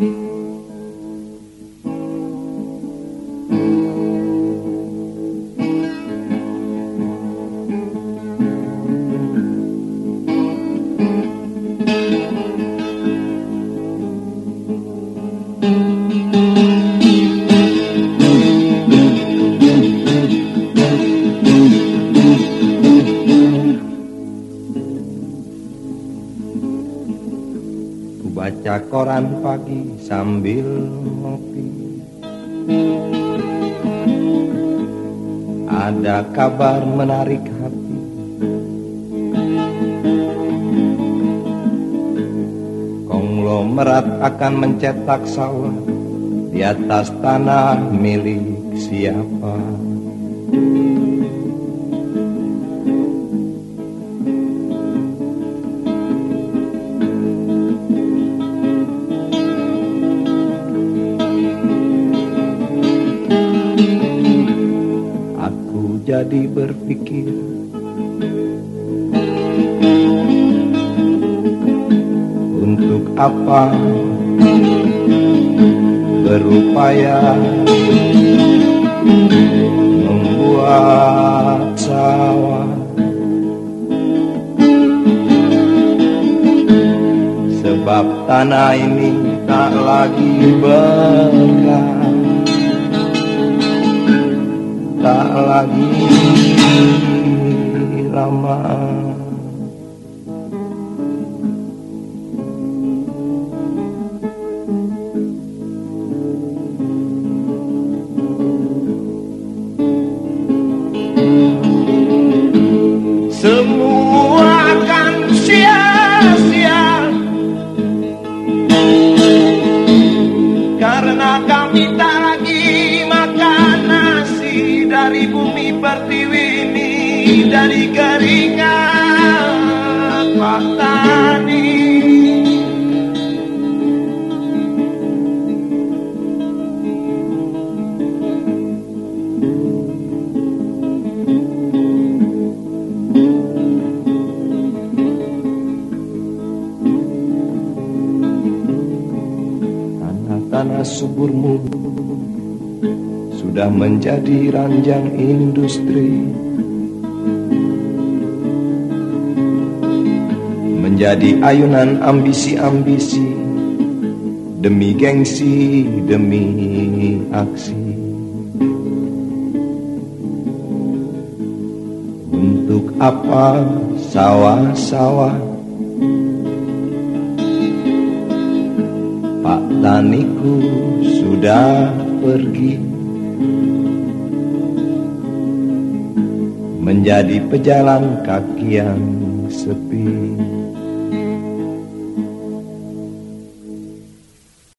Baca koran pagi sambil ngopi, ada kabar menarik hati. Konglomerat akan mencetak sawah di atas tanah milik siapa. Jadi berpikir, untuk apa berupaya membuat sawah, sebab tanah ini tak lagi berkah, tak lagi lama. Semua akan sia-sia karena kami tak lagi makan nasi dari bumi pertiwi ini, dari keringat Pak Tani. Tanah suburmu sudah menjadi ranjang industri, menjadi ayunan ambisi-ambisi, demi gengsi, demi aksi. Untuk apa sawah-sawah? Pak taniku sudah pergi, menjadi pejalan kaki yang sepi.